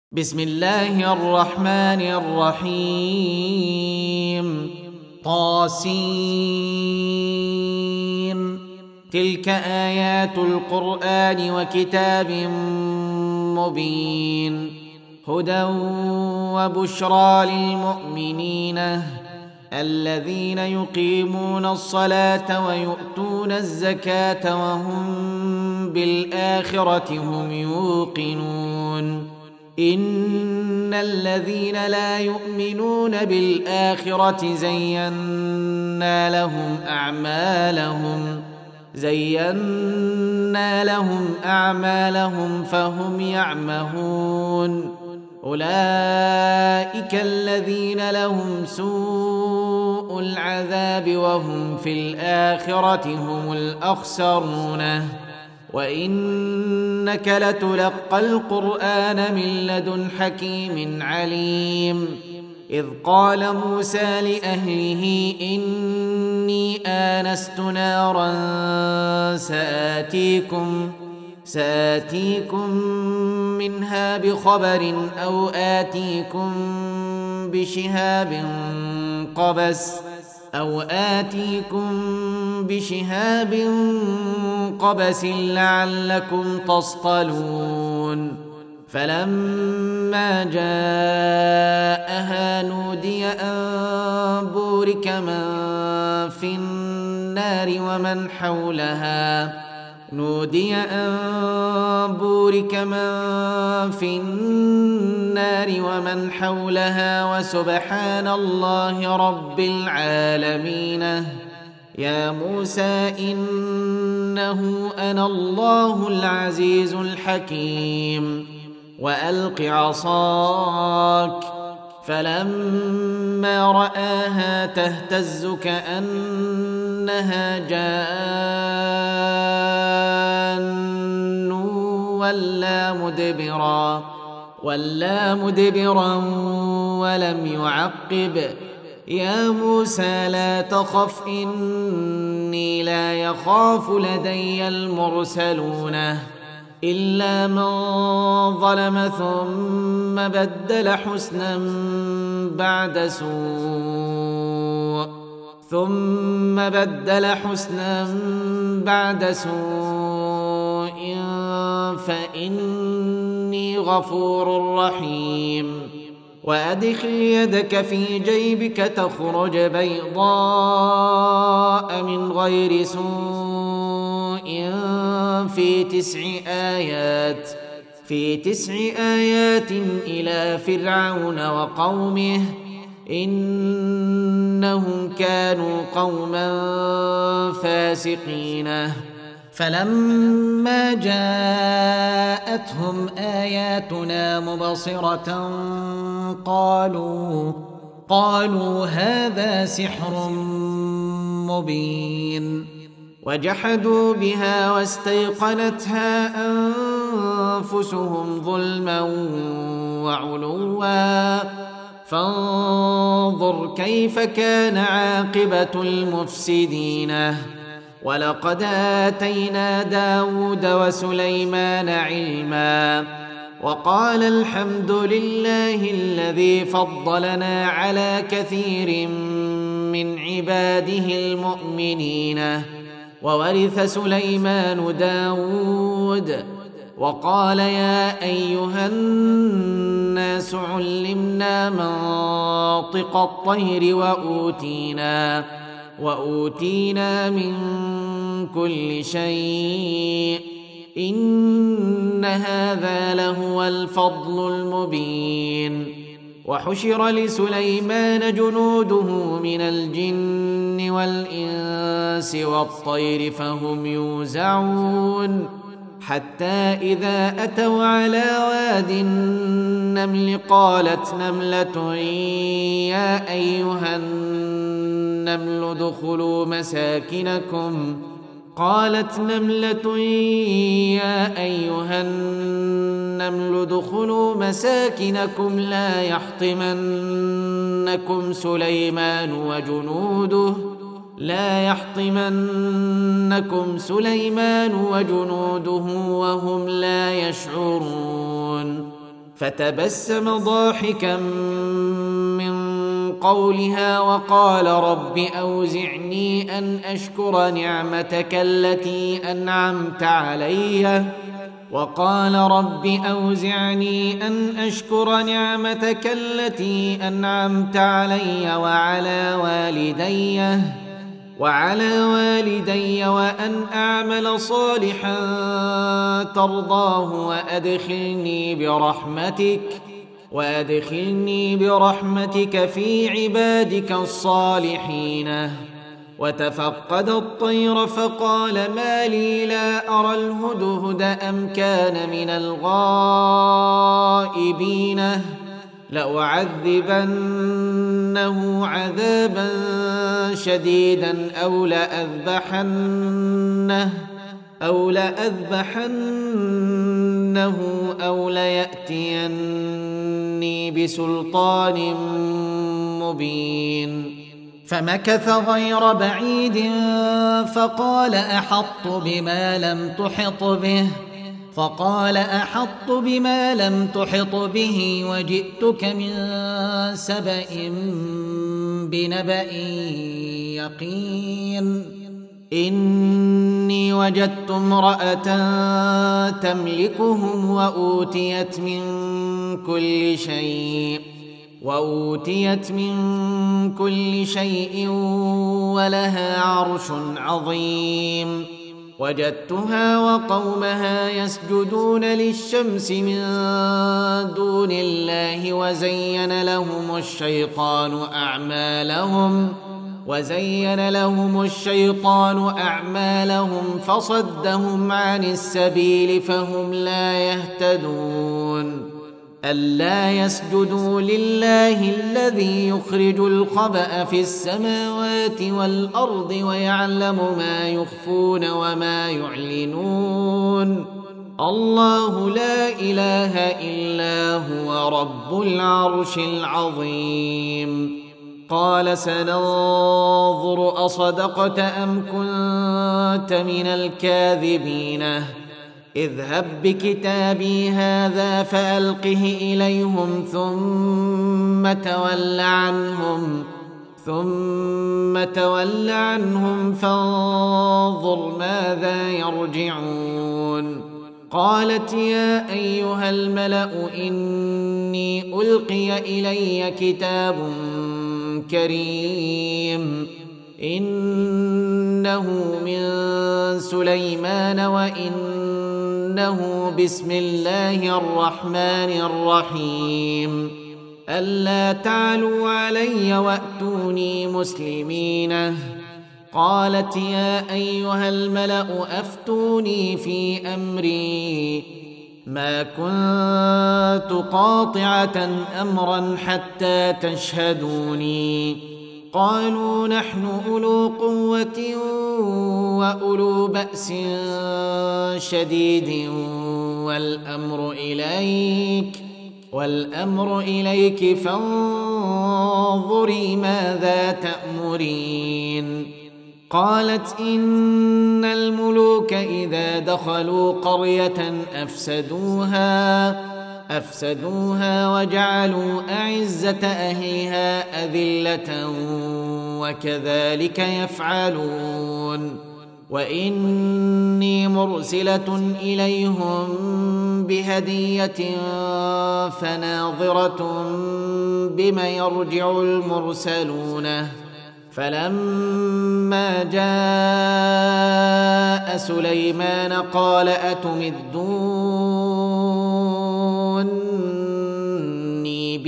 بسم الله الرحمن الرحيم طاسين تلك آيات القرآن وكتاب مبين هدى وبشرى للمؤمنين الذين يقيمون الصلاة ويؤتون الزكاة وهم بالآخرة هم يوقنون إن الذين لا يؤمنون بالآخرة زينا لهم أعمالهم فهم يعمهون أولئك الذين لهم سوء العذاب وهم في الآخرة هم الأخسرون وإنك لتلقى القرآن من لدن حكيم عليم إذ قال موسى لأهله إني آنست نارا سآتيكم منها بخبر أو آتيكم بشهاب قبس لعلكم تصطلون فلما جاءها نودي أن بورك من في النار ومن حولها وسبحان الله رب العالمين يا موسى إنه أنا الله العزيز الحكيم وألق عصاك فلما رآها تهتز كأنها جان ولا مدبرا ولم يعقب يا موسى لا تخف إني لا يخاف لدي المرسلون إلا من ظلم ثم بدل حسنا بعد سوء فإني غفور رحيم وأدخل يدك في جيبك تخرج بيضاء من غير سوء في تسع آيات إلى فرعون وقومه إنهم كانوا قوما فاسقين فلما جاءتهم آياتنا مبصرة قالوا هذا سحر مبين وجحدوا بها واستيقنتها أنفسهم ظلما وعلوا فانظر كيف كان عاقبة المفسدين ولقد آتينا داود وسليمان علما وقال الحمد لله الذي فضلنا على كثير من عباده المؤمنين وورث سليمان داود وقال يا أيها الناس علمنا منطق الطير وأوتينا من كل شيء إن هذا لهو الفضل المبين وحشر لسليمان جنوده من الجن والإنس والطير فهم يوزعون حتى إذا أتوا على واد النمل قالت نملة يا أيها النمل ادخلوا مساكنكم لا يحطمنكم سليمان وجنوده وهم لا يشعرون فتبسم ضاحكا من قولها وقال رب أوزعني أن أشكر نعمتك التي أنعمت علي وعلى والدي وأن أعمل صالحا ترضاه وأدخلني برحمتك في عبادك الصالحين. وتفقد الطير فقال ما لي لا أرى الهدهد أم كان من الغائبين لأعذبنه عذابا شديدا أو لأذبحنه أو ليأتيني بسلطان مبين. فمكث غير بعيد فقال أحط بما لم تحط به وجئتك من سبأ بنبأ يقين. إني وجدت امرأة تملكهم وأوتيت من كل شيء ولها عرش عظيم. وجدتها وقومها يسجدون للشمس من دون الله وزين لهم الشيطان أعمالهم فصدهم عن السبيل فهم لا يهتدون. ألا يسجدوا لله الذي يخرج الخبأ في السماوات والأرض ويعلم ما يخفون وما يعلنون. الله لا إله إلا هو رب العرش العظيم. قال سننظر أصدقت أم كنت من الكاذبين اذهب بكتابي هذا فألقه إليهم ثم تول عنهم فانظر ماذا يرجعون. قالت يا أيها الملأ إني ألقي إلي كتاب كريم إنه من سليمان وإنه بسم الله الرحمن الرحيم ألا تعلوا علي وأتوني مسلمين. قالت يا أيها الملأ أفتوني في أمري ما كنت قاطعة أمرا حتى تشهدوني. قالوا نحن أولو قوة وأولو بأس شديد والأمر إليك فانظري ماذا تأمرين. قالت إن الملوك إذا دخلوا قرية أفسدوها وجعلوا أعزة أهلها أذلة وكذلك يفعلون. وإني مرسلة إليهم بهدية فناظرة بما يرجع المرسلون. فلما جاء سليمان قال أتمدوني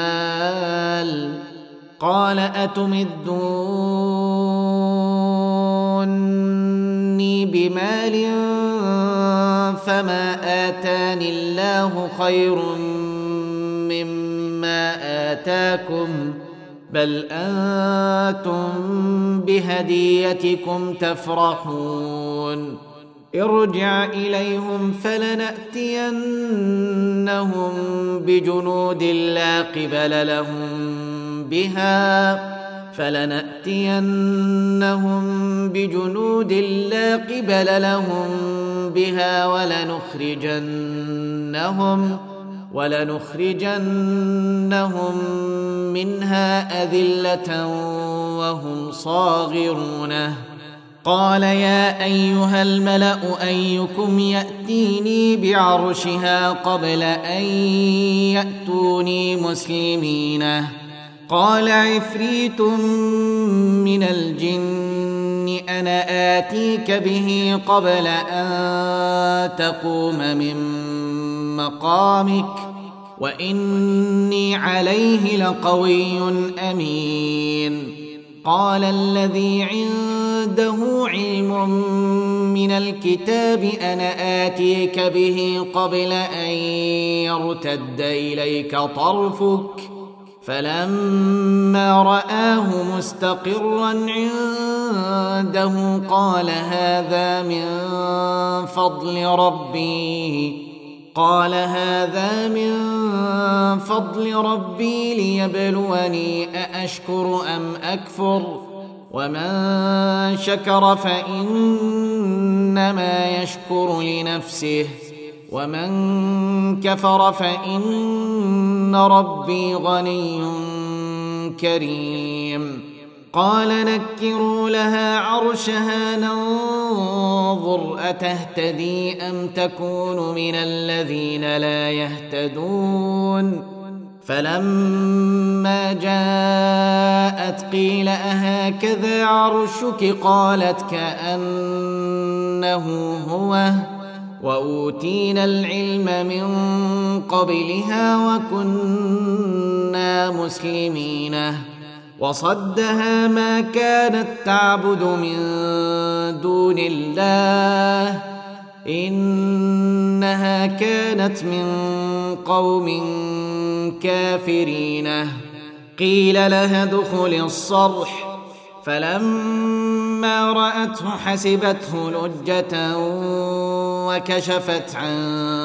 بمال فما آتاني الله خير مما آتاكم بل أنتم بهديتكم تفرحون. ارجع إليهم فلنأتينهم بجنود لا قبل لهم بها ولنخرجنهم منها أذلة وهم صاغرون. قال يا أيها الملأ أيكم يأتيني بعرشها قبل أن يأتوني مسلمين. قال عفريت من الجن أنا آتيك به قبل أن تقوم من مقامك وإني عليه لقوي أمين. قال الذي عنده علم من الكتاب أنا آتيك به قبل أن يرتد إليك طرفك فلما رآه مستقرا عنده قال هذا من فضل ربي ليبلوني أأشكر أم أكفر ومن شكر فإنما يشكر لنفسه ومن كفر فإن ربي غني كريم. قال نكروا لها عرشها ننظر أتهتدي أم تكون من الذين لا يهتدون. فلما جاءت قيل أهكذا عرشك قالت كأنه هو وأوتينا العلم من قبلها وكنا مسلمين. وصدها ما كانت تعبد من دون الله إنها كانت من قوم كافرين. قيل لها ادخل الصرح فلما رأته حسبته لجة وكشفت عن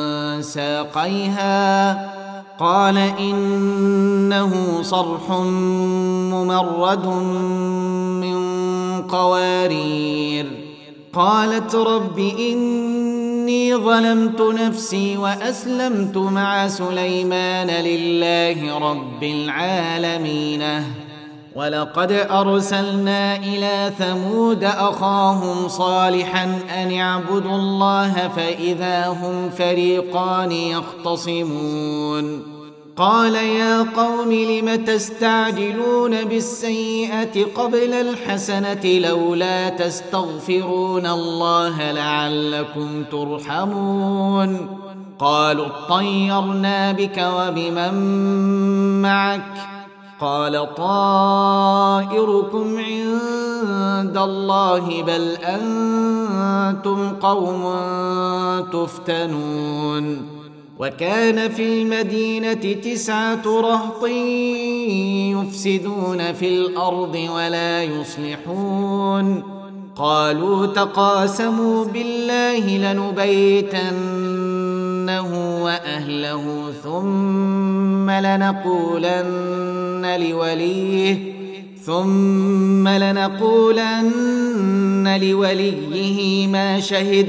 ساقيها قال إنه صرح ممرد من قوارير. قالت رب إني ظلمت نفسي وأسلمت مع سليمان لله رب العالمين. ولقد أرسلنا إلى ثمود أخاهم صالحا أن اعبدوا الله فإذا هم فريقان يختصمون. قال يا قوم لم تستعجلون بالسيئة قبل الحسنة لولا تستغفرون الله لعلكم ترحمون. قالوا اطيرنا بك وبمن معك قال طائركم عند الله بل أنتم قوم تفتنون. وكان في المدينة 9 رهط يفسدون في الأرض ولا يصلحون. قالوا تقاسموا بالله لنبيتنه وأهله ثم لنقولن لوليه ما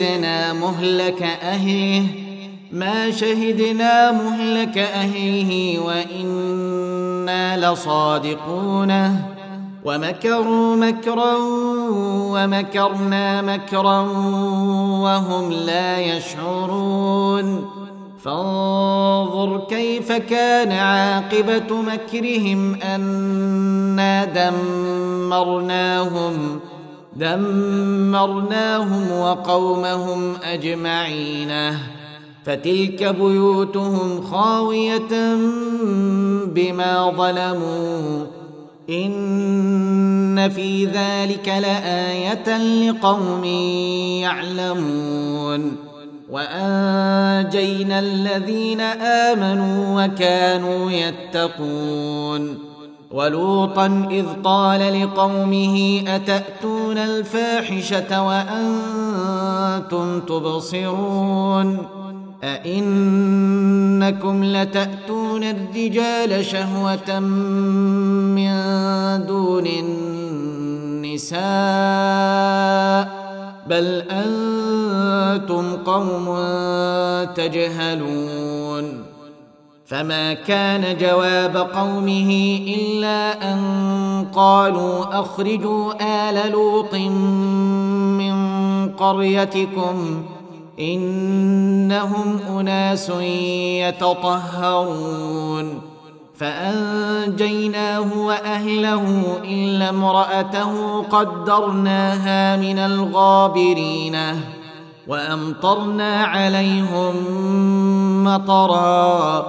شهدنا مهلك أهله وإنا لصادقون. ومكروا مكرا ومكرنا مكرا وهم لا يشعرون. فانظر كيف كان عاقبة مكرهم أنا دمرناهم وقومهم أجمعين. فتلك بيوتهم خاوية بما ظلموا إن في ذلك لآية لقوم يعلمون. وأنجينا الذين آمنوا وكانوا يتقون. ولوطا إذ قال لقومه أتأتون الفاحشة وأنتم تبصرون أئنكم لتأتون الرجال شهوة من دون النساء بل أنتم قوم تجهلون. فما كان جواب قومه إلا أن قالوا أخرجوا آل لوط من قريتكم إنهم أناس يتطهرون فأنجيناه وأهله إلا امرأته قدرناها من الغابرين وأمطرنا عليهم مطرا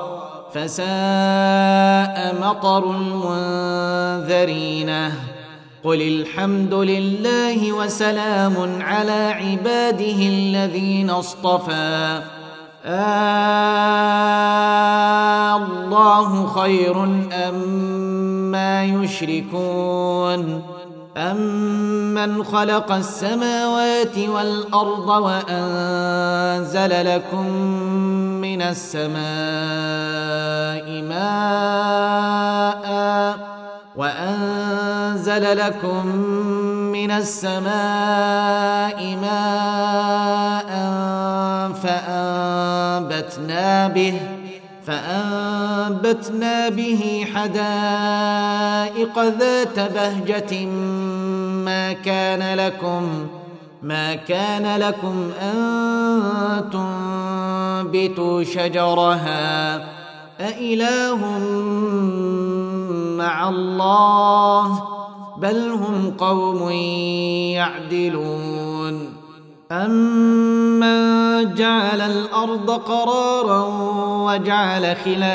فساء مطر المنذرين قل الحمد لله وسلام على عباده الذين اصطفى الله خير أما يشركون أمن خلق السماوات والأرض وأنزل لكم من السماء ماء فأنبتنا به حدائق ذات بهجة ما كان لكم أن تنبتوا شجرها أإله مع الله بل هم قوم يعدلون أمن جعل الأرض قرارا وجعل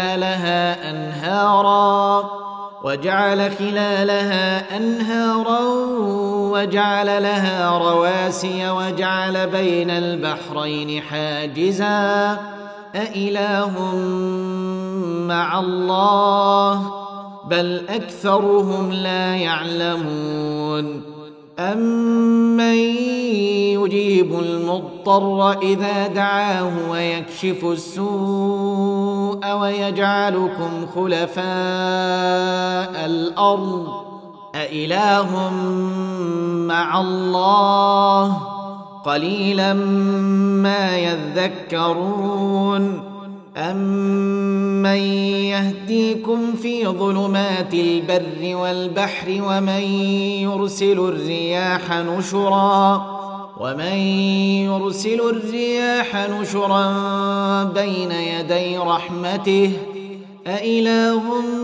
خلالها أنهارا وجعل لها رواسي وجعل بين البحرين حاجزا أإله مع الله بل أكثرهم لا يعلمون أمن يجيب المضطر إذا دعاه ويكشف السوء ويجعلكم خلفاء الأرض أإله مع الله قليلا ما يذكرون أمن يهديكم في ظلمات البر والبحر ومن يرسل الرياح نشرا بين يدي رحمته أإله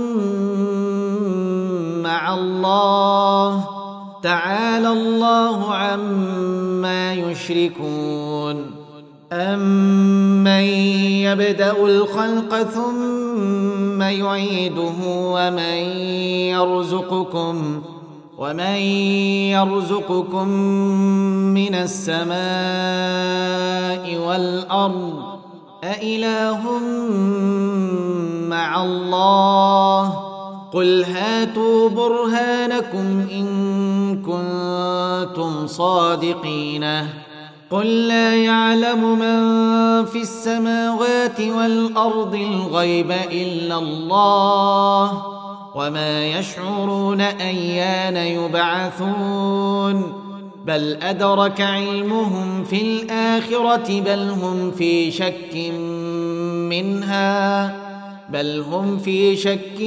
مع الله تعالى الله عما يشركون أمن يبدأ الخلق ثم يعيده ومن يرزقكم من السماء والأرض أإله مع الله قل هاتوا برهانكم إن كنتم صادقين قل لا يعلم من في السماوات والأرض الغيب إلا الله وما يشعرون أيان يبعثون بل أدرك علمهم في الآخرة بل هم في شك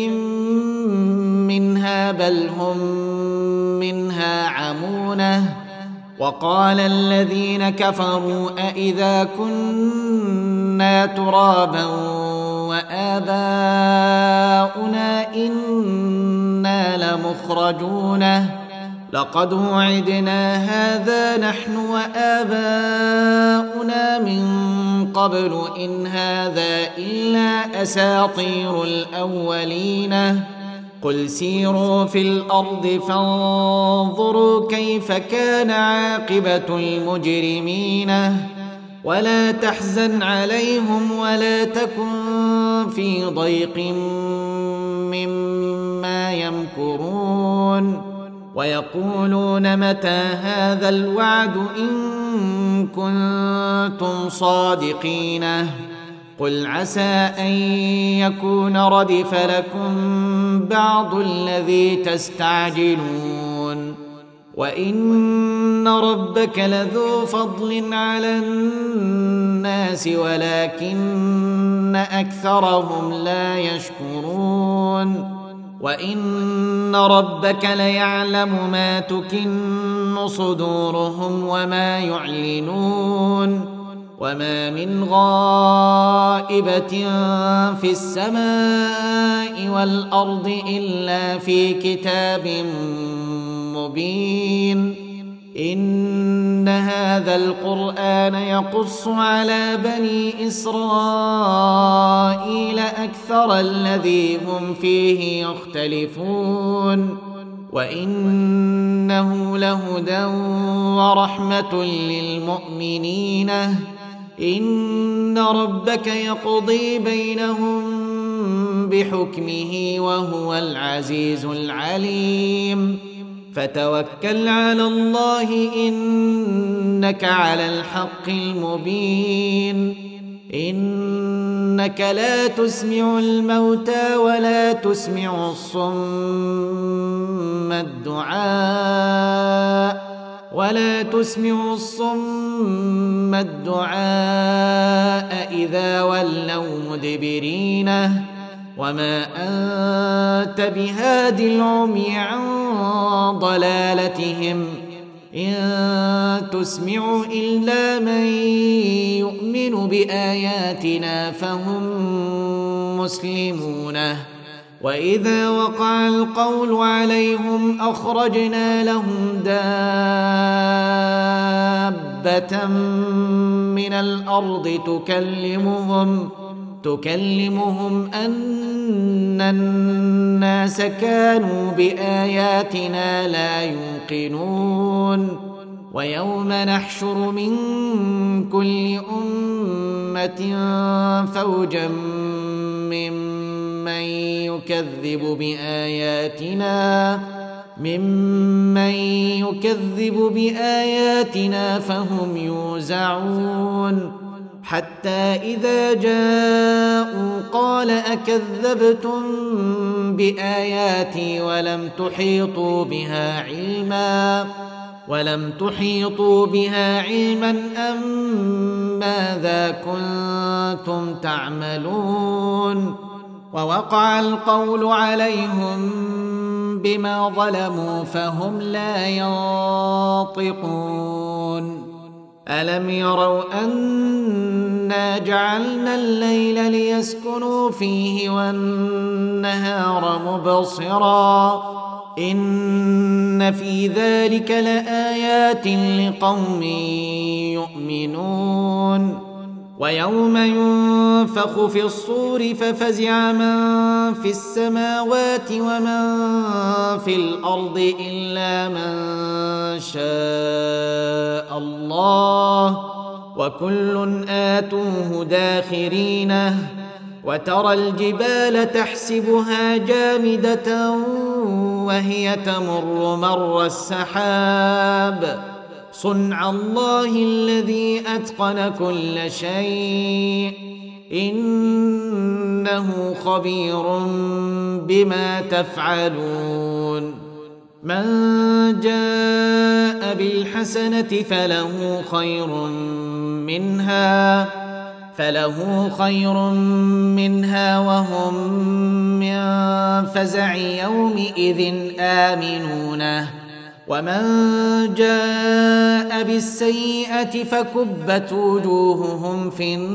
منها بل هم منها عمونه وقال الذين كفروا أإذا كنا ترابا وآباؤنا إنا لمخرجون لقد وعدنا هذا نحن وآباؤنا من قبل إن هذا إلا أساطير الأولين قل سيروا في الأرض فانظروا كيف كان عاقبة المجرمين ولا تحزن عليهم ولا تكن في ضيق مما يمكرون ويقولون متى هذا الوعد إن كنتم صادقين قل عسى أن يكون ردف لكم بعض الذي تستعجلون وإن ربك لذو فضل على الناس ولكن أكثرهم لا يشكرون وإن ربك ليعلم ما تكن صدورهم وما يعلنون وما من غائبة في السماء والأرض إلا في كتاب مبين إن هذا القرآن يقص على بني إسرائيل أكثر الذي هم فيه يختلفون وإنه لهدى ورحمة للمؤمنين إن ربك يقضي بينهم بحكمه وهو العزيز العليم فتوكل على الله إنك على الحق المبين إنك لا تسمع الموتى ولا تسمع الصم الدعاء إذا ولوا مدبرين وما أنت بهاد العمي عن ضلالتهم إن تسمع إلا من يؤمن بآياتنا فهم مسلمون وإذا وقع القول عليهم أخرجنا لهم دابة من الأرض تكلمهم أن الناس كانوا بآياتنا لا يوقنون ويوم نحشر من كل أمة فوجا ممن يكذب بآياتنا فهم يوزعون حتى إذا جاءوا قال أكذبتم بآياتي ولم تحيطوا بها علما أم ماذا كنتم تعملون ووقع القول عليهم بما ظلموا فهم لا ينطقون ألم يروا أنا جعلنا الليل ليسكنوا فيه والنهار مبصرا إن في ذلك لآيات لقوم يؤمنون ويوم ينفخ في الصور ففزع من في السماوات ومن في الأرض إلا من شاء الله وكل آتوه داخرين وترى الجبال تحسبها جامدة وهي تمر مر السحاب صنع الله الذي أتقن كل شيء إنه خبير بما تفعلون من جاء بالحسنة فله خير منها وهم من فزع يومئذ آمنون ومن جاء بالسيئة فكبت وجوههم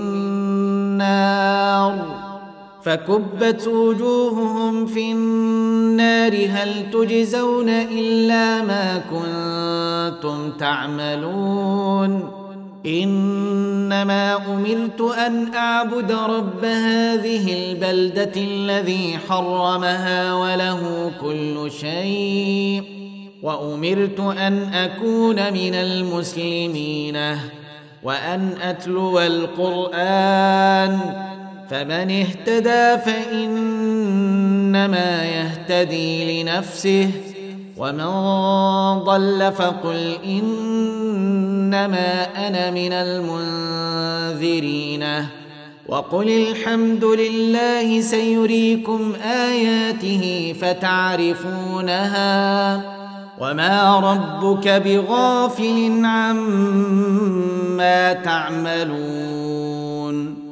في النار هل تجزون إلا ما كنتم تعملون إنما أمرت أن أعبد رب هذه البلدة الذي حرمها وله كل شيء وأمرت أن أكون من المسلمين وأن أتلو القرآن فمن اهتدى فإنما يهتدي لنفسه ومن ضل فقل إنما أنا من المنذرين وقل الحمد لله سيريكم آياته فتعرفونها وما ربك بغافل عما تعملون